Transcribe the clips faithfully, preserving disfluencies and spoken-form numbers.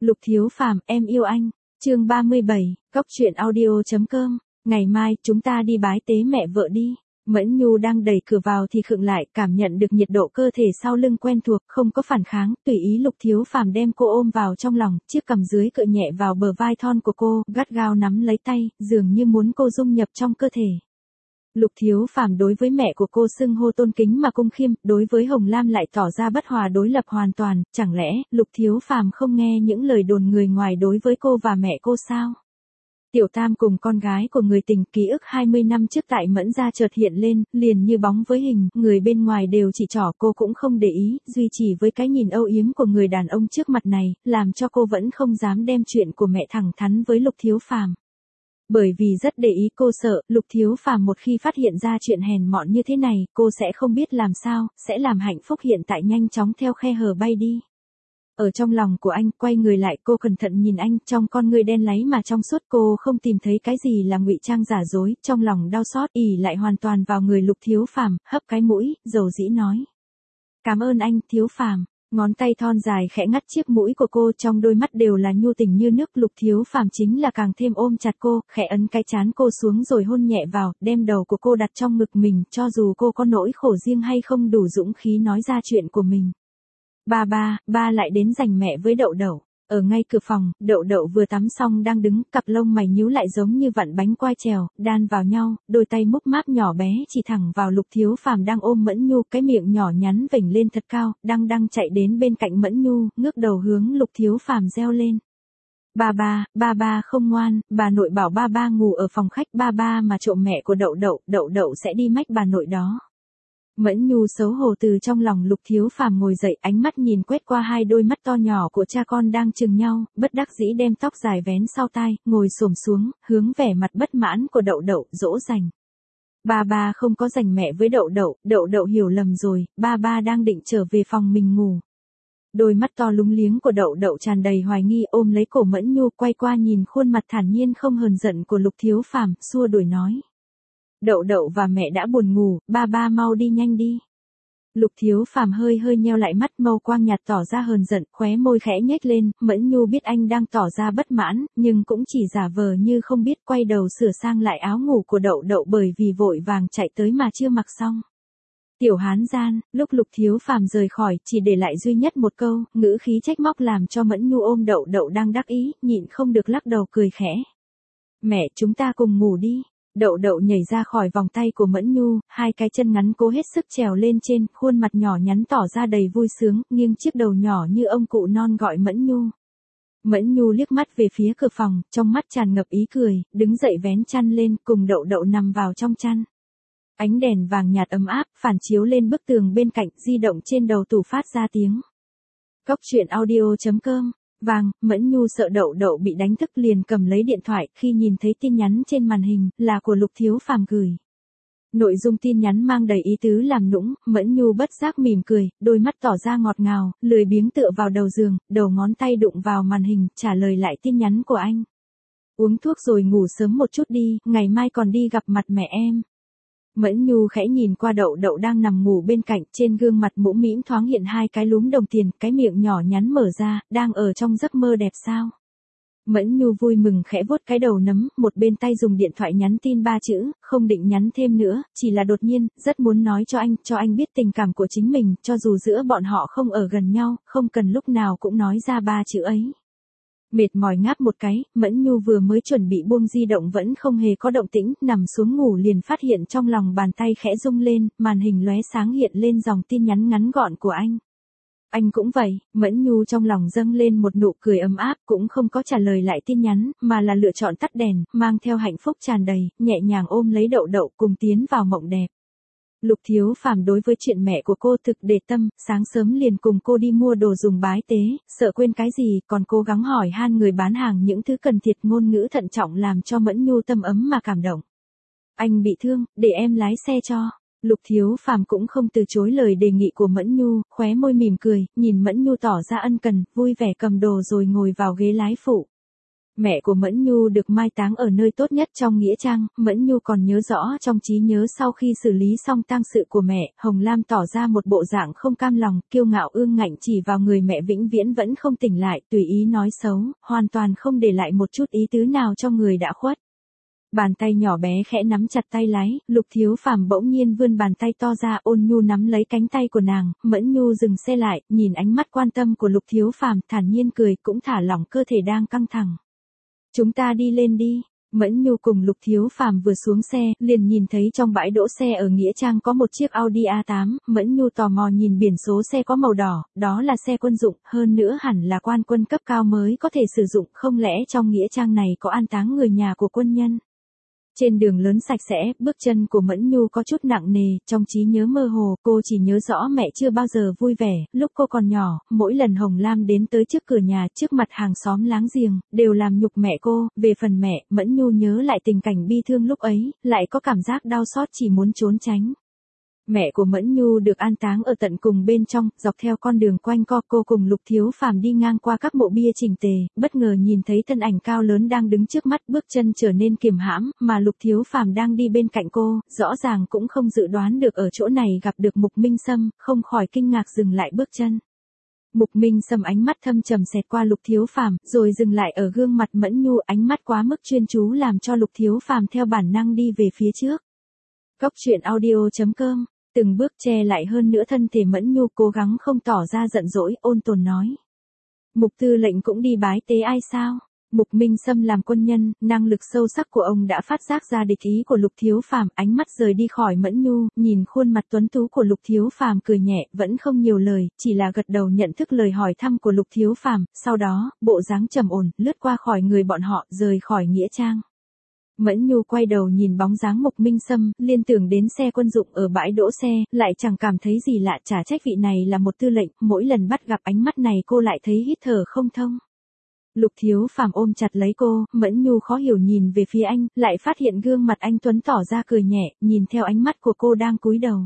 Lục Thiếu Phàm, em yêu anh. Chương ba mươi bảy, Cóc truyện audio.com. Ngày mai chúng ta đi bái tế mẹ vợ đi. Mẫn Nhu đang đẩy cửa vào thì khựng lại, cảm nhận được nhiệt độ cơ thể sau lưng quen thuộc, không có phản kháng, tùy ý Lục Thiếu Phàm đem cô ôm vào trong lòng, chiếc cằm dưới cựa nhẹ vào bờ vai thon của cô, gắt gao nắm lấy tay, dường như muốn cô dung nhập trong cơ thể. Lục Thiếu Phàm đối với mẹ của cô xưng hô tôn kính mà cung khiêm, đối với Hồng Lam lại tỏ ra bất hòa đối lập hoàn toàn, chẳng lẽ Lục Thiếu Phàm không nghe những lời đồn người ngoài đối với cô và mẹ cô sao? Tiểu Tam cùng con gái của người tình, ký ức hai mươi năm trước tại Mẫn gia chợt hiện lên, liền như bóng với hình, người bên ngoài đều chỉ trỏ, cô cũng không để ý, duy chỉ với cái nhìn âu yếm của người đàn ông trước mặt này, làm cho cô vẫn không dám đem chuyện của mẹ thẳng thắn với Lục Thiếu Phàm. Bởi vì rất để ý, cô sợ Lục Thiếu Phàm một khi phát hiện ra chuyện hèn mọn như thế này, cô sẽ không biết làm sao, sẽ làm hạnh phúc hiện tại nhanh chóng theo khe hở bay đi. Ở trong lòng của anh, quay người lại, cô cẩn thận nhìn anh, trong con ngươi đen láy mà trong suốt, cô không tìm thấy cái gì là ngụy trang giả dối, trong lòng đau xót, ỉ lại hoàn toàn vào người Lục Thiếu Phàm, hấp cái mũi, dầu dĩ nói: "Cảm ơn anh, Thiếu Phàm." Ngón tay thon dài khẽ ngắt chiếc mũi của cô, trong đôi mắt đều là nhu tình như nước. Lục Thiếu Phàm chính là càng thêm ôm chặt cô, khẽ ấn cái trán cô xuống rồi hôn nhẹ vào, đem đầu của cô đặt trong ngực mình, cho dù cô có nỗi khổ riêng hay không đủ dũng khí nói ra chuyện của mình. Ba ba, ba lại đến giành mẹ với Đậu Đậu. Ở ngay cửa phòng, Đậu Đậu vừa tắm xong đang đứng, cặp lông mày nhíu lại giống như vặn bánh quai trèo, đan vào nhau, đôi tay múc máp nhỏ bé chỉ thẳng vào Lục Thiếu Phàm đang ôm Mẫn Nhu, cái miệng nhỏ nhắn vểnh lên thật cao, đang đang chạy đến bên cạnh Mẫn Nhu, ngước đầu hướng Lục Thiếu Phàm reo lên: "Ba ba, ba ba không ngoan, bà nội bảo ba ba ngủ ở phòng khách, ba ba mà trộm mẹ của Đậu Đậu, Đậu Đậu sẽ đi mách bà nội đó." Mẫn Nhu xấu hổ từ trong lòng Lục Thiếu Phàm ngồi dậy, ánh mắt nhìn quét qua hai đôi mắt to nhỏ của cha con đang chừng nhau, bất đắc dĩ đem tóc dài vén sau tai, ngồi xổm xuống, hướng vẻ mặt bất mãn của Đậu Đậu, dỗ dành: "Ba ba không có giành mẹ với Đậu Đậu, Đậu Đậu hiểu lầm rồi, ba ba đang định trở về phòng mình ngủ." Đôi mắt to lúng liếng của Đậu Đậu tràn đầy hoài nghi, ôm lấy cổ Mẫn Nhu, quay qua nhìn khuôn mặt thản nhiên không hờn giận của Lục Thiếu Phàm, xua đuổi nói: "Đậu Đậu và mẹ đã buồn ngủ, ba ba mau đi nhanh đi." Lục Thiếu Phàm hơi hơi nheo lại mắt, mâu quang nhạt tỏ ra hờn giận, khóe môi khẽ nhếch lên. Mẫn Nhu biết anh đang tỏ ra bất mãn, nhưng cũng chỉ giả vờ như không biết, quay đầu sửa sang lại áo ngủ của Đậu Đậu, bởi vì vội vàng chạy tới mà chưa mặc xong. "Tiểu hán gian." Lúc Lục Thiếu Phàm rời khỏi, chỉ để lại duy nhất một câu, ngữ khí trách móc làm cho Mẫn Nhu ôm Đậu Đậu đang đắc ý, nhịn không được lắc đầu cười khẽ: "Mẹ, chúng ta cùng ngủ đi." Đậu Đậu nhảy ra khỏi vòng tay của Mẫn Nhu, hai cái chân ngắn cố hết sức trèo lên trên, khuôn mặt nhỏ nhắn tỏ ra đầy vui sướng, nghiêng chiếc đầu nhỏ như ông cụ non gọi Mẫn Nhu. Mẫn Nhu liếc mắt về phía cửa phòng, trong mắt tràn ngập ý cười, đứng dậy vén chăn lên, cùng Đậu Đậu nằm vào trong chăn. Ánh đèn vàng nhạt ấm áp, phản chiếu lên bức tường bên cạnh, di động trên đầu tủ phát ra tiếng. Cóc truyện audio.com. Vàng, Mẫn Nhu sợ Đậu Đậu bị đánh thức liền cầm lấy điện thoại, khi nhìn thấy tin nhắn trên màn hình, là của Lục Thiếu Phàm gửi. Nội dung tin nhắn mang đầy ý tứ làm nũng, Mẫn Nhu bất giác mỉm cười, đôi mắt tỏ ra ngọt ngào, lười biếng tựa vào đầu giường, đầu ngón tay đụng vào màn hình, trả lời lại tin nhắn của anh: "Uống thuốc rồi ngủ sớm một chút đi, ngày mai còn đi gặp mặt mẹ em." Mẫn Nhu khẽ nhìn qua Đậu Đậu đang nằm ngủ bên cạnh, trên gương mặt mũm mĩm thoáng hiện hai cái lúm đồng tiền, cái miệng nhỏ nhắn mở ra, đang ở trong giấc mơ đẹp sao? Mẫn Nhu vui mừng khẽ vuốt cái đầu nấm, một bên tay dùng điện thoại nhắn tin ba chữ, không định nhắn thêm nữa, chỉ là đột nhiên, rất muốn nói cho anh, cho anh biết tình cảm của chính mình, cho dù giữa bọn họ không ở gần nhau, không cần lúc nào cũng nói ra ba chữ ấy. Mệt mỏi ngáp một cái, Mẫn Nhu vừa mới chuẩn bị buông di động vẫn không hề có động tĩnh, nằm xuống ngủ liền phát hiện trong lòng bàn tay khẽ rung lên, màn hình lóe sáng hiện lên dòng tin nhắn ngắn gọn của anh. Anh cũng vậy, Mẫn Nhu trong lòng dâng lên một nụ cười ấm áp, cũng không có trả lời lại tin nhắn, mà là lựa chọn tắt đèn, mang theo hạnh phúc tràn đầy, nhẹ nhàng ôm lấy Đậu Đậu cùng tiến vào mộng đẹp. Lục Thiếu Phàm đối với chuyện mẹ của cô thực để tâm, sáng sớm liền cùng cô đi mua đồ dùng bái tế, sợ quên cái gì, còn cố gắng hỏi han người bán hàng những thứ cần thiết, ngôn ngữ thận trọng làm cho Mẫn Nhu tâm ấm mà cảm động. "Anh bị thương, để em lái xe cho." Lục Thiếu Phàm cũng không từ chối lời đề nghị của Mẫn Nhu, khóe môi mỉm cười, nhìn Mẫn Nhu tỏ ra ân cần, vui vẻ cầm đồ rồi ngồi vào ghế lái phụ. Mẹ của Mẫn Nhu được mai táng ở nơi tốt nhất trong nghĩa trang, Mẫn Nhu còn nhớ rõ trong trí nhớ sau khi xử lý xong tang sự của mẹ, Hồng Lam tỏ ra một bộ dạng không cam lòng, kiêu ngạo ương ngạnh chỉ vào người mẹ vĩnh viễn vẫn không tỉnh lại, tùy ý nói xấu, hoàn toàn không để lại một chút ý tứ nào cho người đã khuất. Bàn tay nhỏ bé khẽ nắm chặt tay lái, Lục Thiếu Phàm bỗng nhiên vươn bàn tay to ra ôn nhu nắm lấy cánh tay của nàng, Mẫn Nhu dừng xe lại, nhìn ánh mắt quan tâm của Lục Thiếu Phàm, thản nhiên cười, cũng thả lỏng cơ thể đang căng thẳng. Chúng ta đi lên đi. Mẫn Nhu cùng Lục Thiếu Phàm vừa xuống xe, liền nhìn thấy trong bãi đỗ xe ở nghĩa trang có một chiếc Audi a tám, Mẫn Nhu tò mò nhìn biển số xe có màu đỏ, đó là xe quân dụng, hơn nữa hẳn là quan quân cấp cao mới có thể sử dụng, không lẽ trong nghĩa trang này có an táng người nhà của quân nhân. Trên đường lớn sạch sẽ, bước chân của Mẫn Nhu có chút nặng nề, trong trí nhớ mơ hồ, cô chỉ nhớ rõ mẹ chưa bao giờ vui vẻ, lúc cô còn nhỏ, mỗi lần Hồng Lam đến tới trước cửa nhà, trước mặt hàng xóm láng giềng, đều làm nhục mẹ cô, về phần mẹ, Mẫn Nhu nhớ lại tình cảnh bi thương lúc ấy, lại có cảm giác đau xót chỉ muốn trốn tránh. Mẹ của Mẫn Nhu được an táng ở tận cùng bên trong, dọc theo con đường quanh co, cô cùng Lục Thiếu Phàm đi ngang qua các mộ bia chỉnh tề, bất ngờ nhìn thấy thân ảnh cao lớn đang đứng trước mắt, bước chân trở nên kiềm hãm, mà Lục Thiếu Phàm đang đi bên cạnh cô, rõ ràng cũng không dự đoán được ở chỗ này gặp được Mục Minh Sâm, không khỏi kinh ngạc dừng lại bước chân. Mục Minh Sâm ánh mắt thâm trầm xẹt qua Lục Thiếu Phàm, rồi dừng lại ở gương mặt Mẫn Nhu, ánh mắt quá mức chuyên chú làm cho Lục Thiếu Phàm theo bản năng đi về phía trước. Cốc truyện audio chấm com từng bước che lại hơn nữa thân thể Mẫn Nhu, cố gắng không tỏ ra giận dỗi, ôn tồn nói. Mục tư lệnh cũng đi bái tế ai sao? Mục Minh Sâm làm quân nhân, năng lực sâu sắc của ông đã phát giác ra địch ý của Lục Thiếu Phàm, ánh mắt rời đi khỏi Mẫn Nhu, nhìn khuôn mặt tuấn tú của Lục Thiếu Phàm cười nhẹ, vẫn không nhiều lời, chỉ là gật đầu nhận thức lời hỏi thăm của Lục Thiếu Phàm, sau đó, bộ dáng trầm ổn, lướt qua khỏi người bọn họ, rời khỏi nghĩa trang. Mẫn Nhu quay đầu nhìn bóng dáng Mục Minh Sâm, liên tưởng đến xe quân dụng ở bãi đỗ xe, lại chẳng cảm thấy gì lạ, chả trách vị này là một tư lệnh, mỗi lần bắt gặp ánh mắt này cô lại thấy hít thở không thông. Lục Thiếu Phàm ôm chặt lấy cô, Mẫn Nhu khó hiểu nhìn về phía anh, lại phát hiện gương mặt anh tuấn tỏ ra cười nhẹ, nhìn theo ánh mắt của cô đang cúi đầu.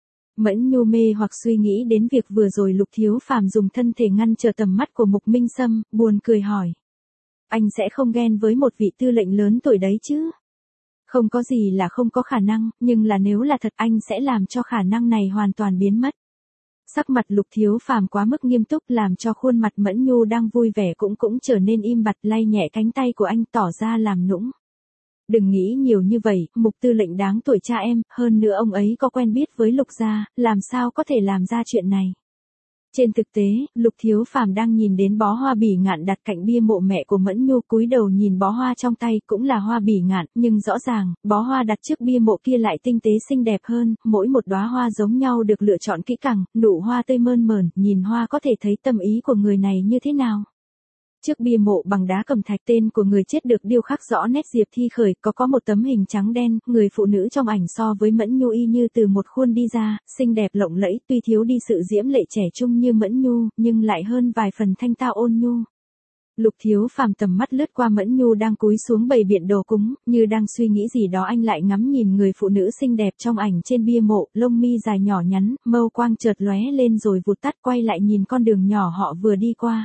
Mẫn Nhu mê hoặc suy nghĩ đến việc vừa rồi Lục Thiếu Phàm dùng thân thể ngăn trở tầm mắt của Mục Minh Sâm, buồn cười hỏi. Anh sẽ không ghen với một vị tư lệnh lớn tuổi đấy chứ? Không có gì là không có khả năng, nhưng là nếu là thật anh sẽ làm cho khả năng này hoàn toàn biến mất. Sắc mặt Lục Thiếu Phàm quá mức nghiêm túc làm cho khuôn mặt Mẫn Nhu đang vui vẻ cũng cũng trở nên im bặt, lay nhẹ cánh tay của anh tỏ ra làm nũng. Đừng nghĩ nhiều như vậy, Mục tư lệnh đáng tuổi cha em, hơn nữa ông ấy có quen biết với Lục gia, làm sao có thể làm ra chuyện này. Trên thực tế, Lục Thiếu Phàm đang nhìn đến bó hoa bỉ ngạn đặt cạnh bia mộ mẹ của Mẫn Nhu, cúi đầu nhìn bó hoa trong tay cũng là hoa bỉ ngạn, nhưng rõ ràng, bó hoa đặt trước bia mộ kia lại tinh tế xinh đẹp hơn, mỗi một đóa hoa giống nhau được lựa chọn kỹ càng, nụ hoa tươi mơn mởn, nhìn hoa có thể thấy tâm ý của người này như thế nào. Trước bia mộ bằng đá cẩm thạch tên của người chết được điêu khắc rõ nét Diệp Thi Khởi, có có một tấm hình trắng đen, người phụ nữ trong ảnh so với Mẫn Nhu y như từ một khuôn đi ra, xinh đẹp lộng lẫy, tuy thiếu đi sự diễm lệ trẻ trung như Mẫn Nhu, nhưng lại hơn vài phần thanh tao ôn nhu. Lục Thiếu Phàm tầm mắt lướt qua Mẫn Nhu đang cúi xuống bày biện đồ cúng, như đang suy nghĩ gì đó, anh lại ngắm nhìn người phụ nữ xinh đẹp trong ảnh trên bia mộ, lông mi dài nhỏ nhắn, mâu quang chợt lóe lên rồi vụt tắt, quay lại nhìn con đường nhỏ họ vừa đi qua.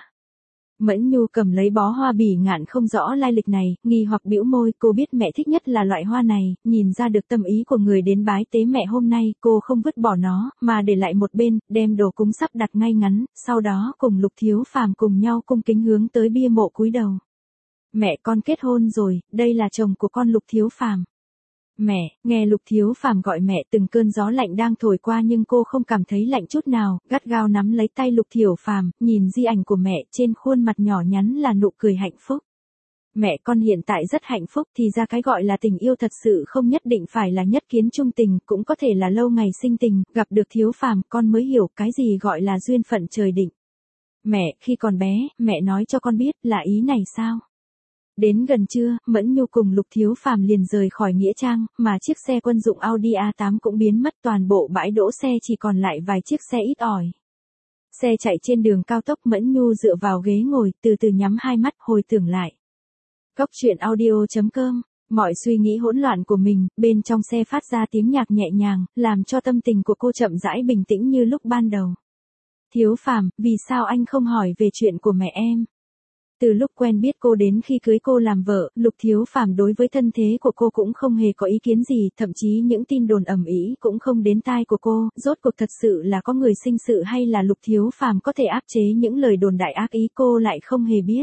Mẫn Nhu cầm lấy bó hoa bỉ ngạn không rõ lai lịch này, nghi hoặc bĩu môi, cô biết mẹ thích nhất là loại hoa này, nhìn ra được tâm ý của người đến bái tế mẹ hôm nay, cô không vứt bỏ nó, mà để lại một bên, đem đồ cúng sắp đặt ngay ngắn, sau đó cùng Lục Thiếu Phàm cùng nhau cung kính hướng tới bia mộ cúi đầu. Mẹ con kết hôn rồi, đây là chồng của con Lục Thiếu Phàm. Mẹ, nghe Lục Thiếu Phàm gọi mẹ, từng cơn gió lạnh đang thổi qua nhưng cô không cảm thấy lạnh chút nào, gắt gao nắm lấy tay Lục Thiếu Phàm, nhìn di ảnh của mẹ, trên khuôn mặt nhỏ nhắn là nụ cười hạnh phúc. Mẹ con hiện tại rất hạnh phúc, thì ra cái gọi là tình yêu thật sự không nhất định phải là nhất kiến chung tình, cũng có thể là lâu ngày sinh tình, gặp được Thiếu Phàm con mới hiểu cái gì gọi là duyên phận trời định. Mẹ, khi còn bé, mẹ nói cho con biết là ý này sao? Đến gần trưa, Mẫn Nhu cùng Lục Thiếu Phàm liền rời khỏi nghĩa trang, mà chiếc xe quân dụng Audi a tám cũng biến mất, toàn bộ bãi đỗ xe chỉ còn lại vài chiếc xe ít ỏi. Xe chạy trên đường cao tốc, Mẫn Nhu dựa vào ghế ngồi, từ từ nhắm hai mắt, hồi tưởng lại. Cốc truyện audio chấm com, mọi suy nghĩ hỗn loạn của mình, bên trong xe phát ra tiếng nhạc nhẹ nhàng, làm cho tâm tình của cô chậm rãi bình tĩnh như lúc ban đầu. Thiếu Phàm, vì sao anh không hỏi về chuyện của mẹ em? Từ lúc quen biết cô đến khi cưới cô làm vợ, Lục Thiếu Phàm đối với thân thế của cô cũng không hề có ý kiến gì, thậm chí những tin đồn ầm ĩ cũng không đến tai của cô, rốt cuộc thật sự là có người sinh sự hay là Lục Thiếu Phàm có thể áp chế những lời đồn đại ác ý cô lại không hề biết.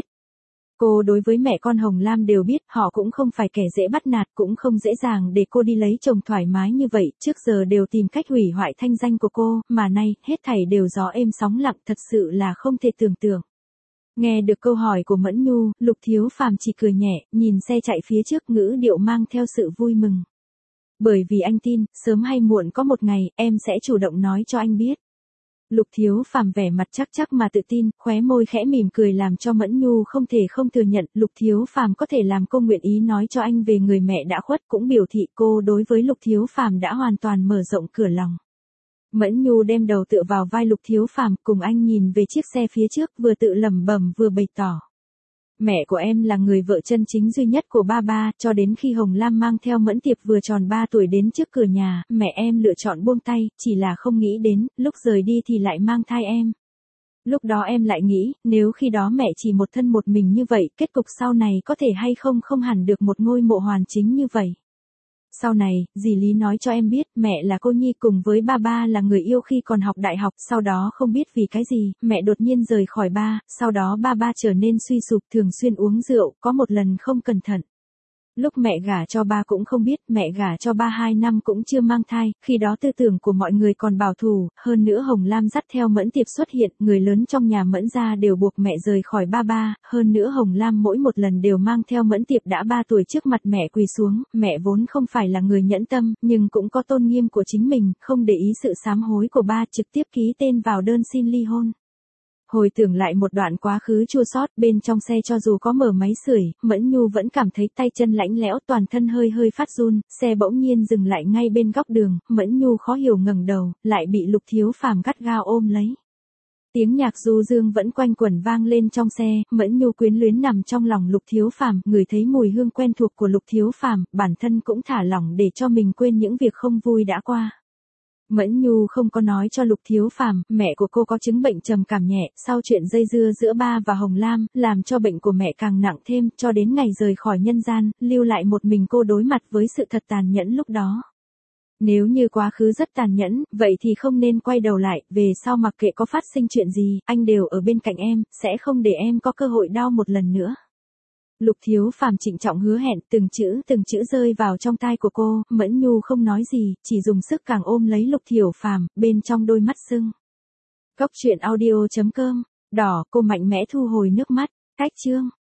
Cô đối với mẹ con Hồng Lam đều biết, họ cũng không phải kẻ dễ bắt nạt, cũng không dễ dàng để cô đi lấy chồng thoải mái như vậy, trước giờ đều tìm cách hủy hoại thanh danh của cô, mà nay, hết thảy đều gió êm sóng lặng, thật sự là không thể tưởng tượng. Nghe được câu hỏi của Mẫn Nhu, Lục Thiếu Phàm chỉ cười nhẹ, nhìn xe chạy phía trước, ngữ điệu mang theo sự vui mừng. Bởi vì anh tin, sớm hay muộn có một ngày, em sẽ chủ động nói cho anh biết. Lục Thiếu Phàm vẻ mặt chắc chắc mà tự tin, khóe môi khẽ mỉm cười làm cho Mẫn Nhu không thể không thừa nhận, Lục Thiếu Phàm có thể làm cô nguyện ý nói cho anh về người mẹ đã khuất, cũng biểu thị cô đối với Lục Thiếu Phàm đã hoàn toàn mở rộng cửa lòng. Mẫn Nhu đem đầu tựa vào vai Lục Thiếu Phàm, cùng anh nhìn về chiếc xe phía trước, vừa tự lẩm bẩm vừa bày tỏ. Mẹ của em là người vợ chân chính duy nhất của ba ba, cho đến khi Hồng Lam mang theo Mẫn Tiệp vừa tròn ba tuổi đến trước cửa nhà, mẹ em lựa chọn buông tay, chỉ là không nghĩ đến, lúc rời đi thì lại mang thai em. Lúc đó em lại nghĩ, nếu khi đó mẹ chỉ một thân một mình như vậy, kết cục sau này có thể hay không không hẳn được một ngôi mộ hoàn chính như vậy. Sau này, dì Lý nói cho em biết, mẹ là cô nhi cùng với ba ba là người yêu khi còn học đại học, sau đó không biết vì cái gì, mẹ đột nhiên rời khỏi ba, sau đó ba ba trở nên suy sụp, thường xuyên uống rượu, có một lần không cẩn thận. Lúc mẹ gả cho ba cũng không biết, mẹ gả cho ba hai năm cũng chưa mang thai, khi đó tư tưởng của mọi người còn bảo thủ, hơn nữa Hồng Lam dắt theo Mẫn Tiệp xuất hiện, người lớn trong nhà Mẫn gia đều buộc mẹ rời khỏi ba ba, hơn nữa Hồng Lam mỗi một lần đều mang theo Mẫn Tiệp đã ba tuổi trước mặt mẹ quỳ xuống, mẹ vốn không phải là người nhẫn tâm, nhưng cũng có tôn nghiêm của chính mình, không để ý sự sám hối của ba, trực tiếp ký tên vào đơn xin ly hôn. Hồi tưởng lại một đoạn quá khứ chua xót, bên trong xe cho dù có mở máy sưởi, Mẫn Nhu vẫn cảm thấy tay chân lạnh lẽo, toàn thân hơi hơi phát run, xe bỗng nhiên dừng lại ngay bên góc đường, Mẫn Nhu khó hiểu ngẩng đầu, lại bị Lục Thiếu Phàm gắt gao ôm lấy. Tiếng nhạc du dương vẫn quanh quẩn vang lên trong xe, Mẫn Nhu quyến luyến nằm trong lòng Lục Thiếu Phàm, ngửi thấy mùi hương quen thuộc của Lục Thiếu Phàm, bản thân cũng thả lỏng để cho mình quên những việc không vui đã qua. Mẫn Nhu không có nói cho Lục Thiếu Phàm, mẹ của cô có chứng bệnh trầm cảm nhẹ, sau chuyện dây dưa giữa ba và Hồng Lam, làm cho bệnh của mẹ càng nặng thêm, cho đến ngày rời khỏi nhân gian, lưu lại một mình cô đối mặt với sự thật tàn nhẫn lúc đó. Nếu như quá khứ rất tàn nhẫn, vậy thì không nên quay đầu lại, về sau mặc kệ có phát sinh chuyện gì, anh đều ở bên cạnh em, sẽ không để em có cơ hội đau một lần nữa. Lục Thiếu Phàm trịnh trọng hứa hẹn, từng chữ từng chữ rơi vào trong tai của cô, Mẫn Nhu không nói gì, chỉ dùng sức càng ôm lấy Lục Thiếu Phàm, bên trong đôi mắt sưng. Cốc truyện audio chấm com, đỏ, cô mạnh mẽ thu hồi nước mắt, cách chương.